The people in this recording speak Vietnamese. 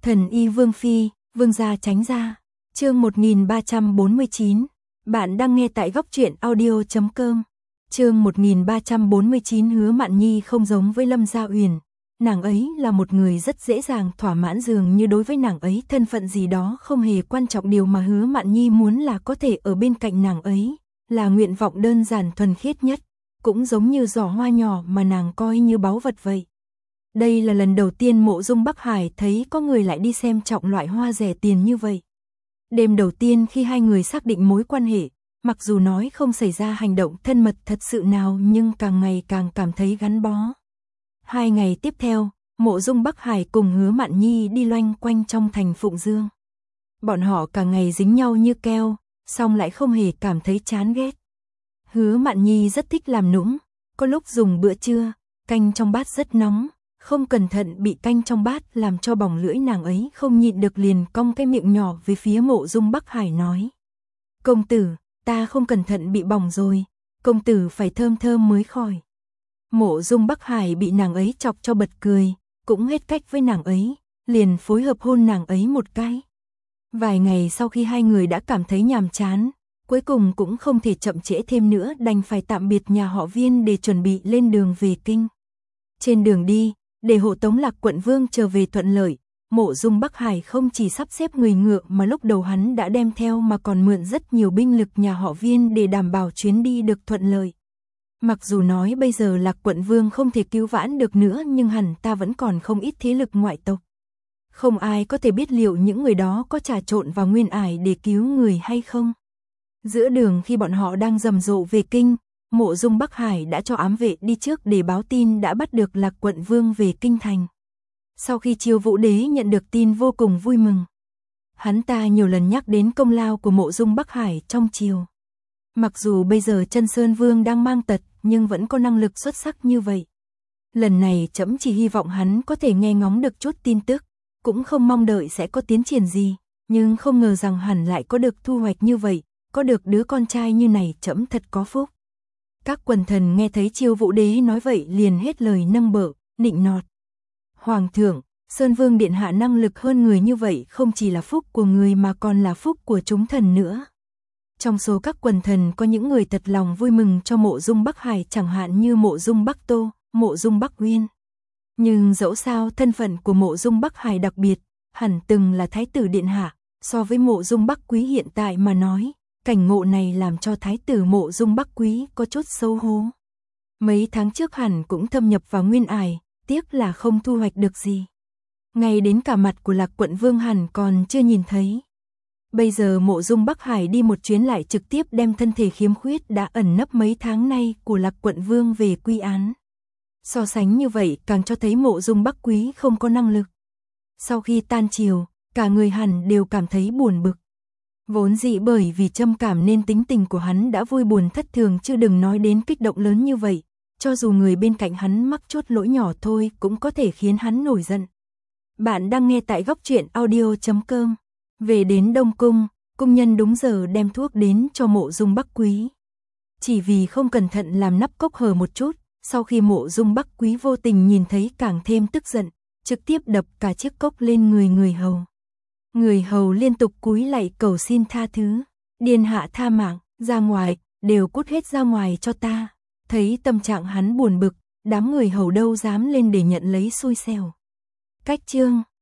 Thần y Vương Phi, Vương gia tránh ra. Chương 1349. Bạn đang nghe tại góc truyện audio.com. Chương 1349. Hứa Mạn Nhi không giống với Lâm Gia Uyển. Nàng ấy là một người rất dễ dàng thỏa mãn, dường như đối với nàng ấy thân phận gì đó không hề quan trọng. Điều mà Hứa Mạn Nhi muốn là có thể ở bên cạnh nàng ấy, là nguyện vọng đơn giản thuần khiết nhất, cũng giống như giỏ hoa nhỏ mà nàng coi như báu vật vậy. Đây là lần đầu tiên Mộ Dung Bắc Hải thấy có người lại đi xem trọng loại hoa rẻ tiền như vậy. Đêm đầu tiên khi hai người xác định mối quan hệ, mặc dù nói không xảy ra hành động thân mật thật sự nào, nhưng càng ngày càng cảm thấy gắn bó. 2 ngày tiếp theo, Mộ Dung Bắc Hải cùng Hứa Mạn Nhi đi loanh quanh trong thành Phụng Dương. Bọn họ càng ngày dính nhau như keo, song lại không hề cảm thấy chán ghét. Hứa Mạn Nhi rất thích làm nũng, có lúc dùng bữa trưa, canh trong bát rất nóng, không cẩn thận bị canh trong bát làm cho bỏng lưỡi, nàng ấy không nhịn được liền cong cái miệng nhỏ về phía Mộ Dung Bắc Hải nói: "Công tử, ta không cẩn thận bị bỏng rồi, công tử phải thơm thơm mới khỏi." Mộ Dung Bắc Hải bị nàng ấy chọc cho bật cười, cũng hết cách với nàng ấy, liền phối hợp hôn nàng ấy một cái. Vài ngày sau khi hai người đã cảm thấy nhàm chán, cuối cùng cũng không thể chậm trễ thêm nữa, đành phải tạm biệt nhà họ Viên để chuẩn bị lên đường về kinh. Trên đường đi, để hộ tống Lạc Quận Vương trở về thuận lợi, Mộ Dung Bắc Hải không chỉ sắp xếp người ngựa mà lúc đầu hắn đã đem theo mà còn mượn rất nhiều binh lực nhà họ Viên để đảm bảo chuyến đi được thuận lợi. Mặc dù nói bây giờ Lạc Quận Vương không thể cứu vãn được nữa, nhưng hẳn ta vẫn còn không ít thế lực ngoại tộc. Không ai có thể biết liệu những người đó có trà trộn vào Nguyên Ải để cứu người hay không. Giữa đường khi bọn họ đang rầm rộ về kinh, Mộ Dung Bắc Hải đã cho ám vệ đi trước để báo tin đã bắt được Lạc Quận Vương về kinh thành. Sau khi Chiêu Vũ Đế nhận được tin vô cùng vui mừng. Hắn ta nhiều lần nhắc đến công lao của Mộ Dung Bắc Hải trong triều. Mặc dù bây giờ Chân Sơn Vương đang mang tật, nhưng vẫn có năng lực xuất sắc như vậy. Lần này trẫm chỉ hy vọng hắn có thể nghe ngóng được chút tin tức, cũng không mong đợi sẽ có tiến triển gì, nhưng không ngờ rằng hẳn lại có được thu hoạch như vậy, có được đứa con trai như này, trẫm thật có phúc. Các quần thần nghe thấy Chiêu Vũ Đế nói vậy liền hết lời nâng bợ, nịnh nọt. Hoàng thượng, Sơn Vương điện hạ năng lực hơn người như vậy không chỉ là phúc của người mà còn là phúc của chúng thần nữa. Trong số các quần thần có những người thật lòng vui mừng cho Mộ Dung Bắc Hải, chẳng hạn như Mộ Dung Bắc Tô, Mộ Dung Bắc Uyên. Nhưng dẫu sao thân phận của Mộ Dung Bắc Hải đặc biệt, hẳn từng là thái tử điện hạ, so với Mộ Dung Bắc Quý hiện tại mà nói, cảnh ngộ này làm cho thái tử Mộ Dung Bắc Quý có chút xấu hổ. Mấy tháng trước hẳn cũng thâm nhập vào Nguyên Ải, tiếc là không thu hoạch được gì. Ngay đến cả mặt của Lạc Quận Vương hẳn còn chưa nhìn thấy. Bây giờ Mộ Dung Bắc Hải đi một chuyến lại trực tiếp đem thân thể khiếm khuyết đã ẩn nấp mấy tháng nay của Lạc Quận Vương về quy án. So sánh như vậy càng cho thấy Mộ Dung Bắc Quý không có năng lực. Sau khi tan triều, cả người hẳn đều cảm thấy buồn bực. Vốn dĩ bởi vì trầm cảm nên tính tình của hắn đã vui buồn thất thường, chứ đừng nói đến kích động lớn như vậy. Cho dù người bên cạnh hắn mắc chút lỗi nhỏ thôi cũng có thể khiến hắn nổi giận. Bạn đang nghe tại góc truyện audio.com. Về đến Đông Cung, cung nhân đúng giờ đem thuốc đến cho Mộ Dung Bắc Quý. Chỉ vì không cẩn thận làm nắp cốc hở một chút, sau khi Mộ Dung Bắc Quý vô tình nhìn thấy càng thêm tức giận, trực tiếp đập cả chiếc cốc lên người người hầu. Người hầu liên tục cúi lạy cầu xin tha thứ. "Điện hạ tha mạng, ra ngoài, đều cút hết ra ngoài cho ta." Thấy tâm trạng hắn buồn bực, đám người hầu đâu dám lên để nhận lấy xui xẻo. Cách chương